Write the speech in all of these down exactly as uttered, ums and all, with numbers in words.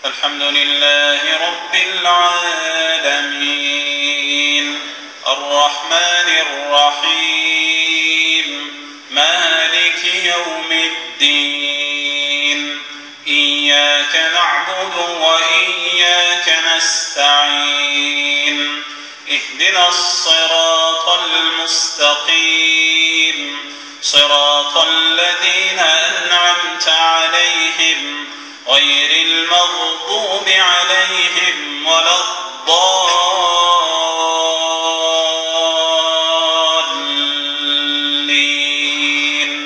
الحمد لله رب العالمين الرحمن الرحيم مالك يوم الدين إياك نعبد وإياك نستعين اهدنا الصراط المستقيم صراط الذين أنعمت عليهم غير المغضوب عليهم ولا الضالين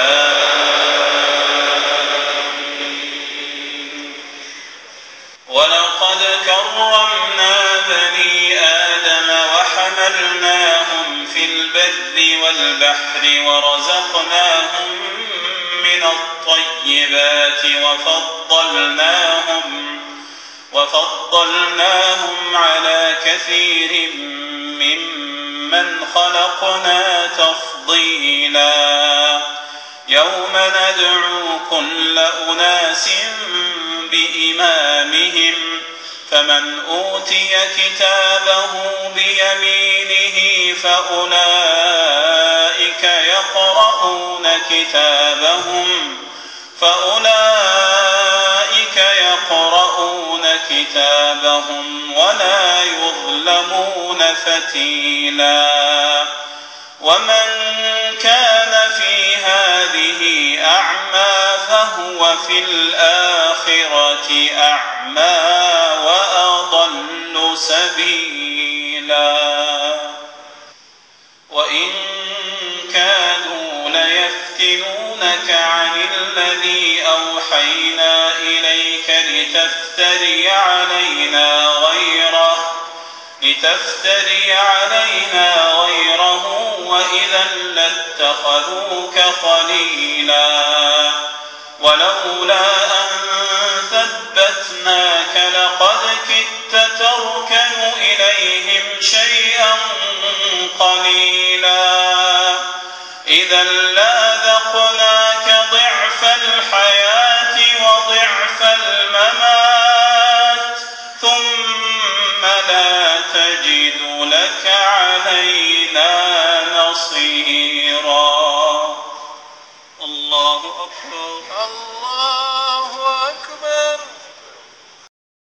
آمين. ولقد كرمنا بني آدم وحملناهم في البر والبحر ورزقناهم من الطيبات وفضلناهم وفضلناهم على كثير ممن خلقنا تفضيلا يوم ندعو كل أناس بإمامهم فمن أوتي كتابه بيمينه فأولئك يقرؤون كتابهم فأولئك يقرؤون كتابهم ولا يظلمون فتيلا ومن كان في هذه أعمى فهو في الآخرة أعمى وأضل سبيلا وإن كادوا ليفتنونك عن الذي أوحينا إليك لتفتري علينا غيره لتفتري علينا غيره وإذا لاتخذوك خليلا ولولا أن ثبتناك لقد كدت تركن إليهم شيئا قليلا إذا لأذقناك ضعف الحياة وضعف الممات ثم لا تجد لك علينا نصيرا. الله أكبر. الله أكبر.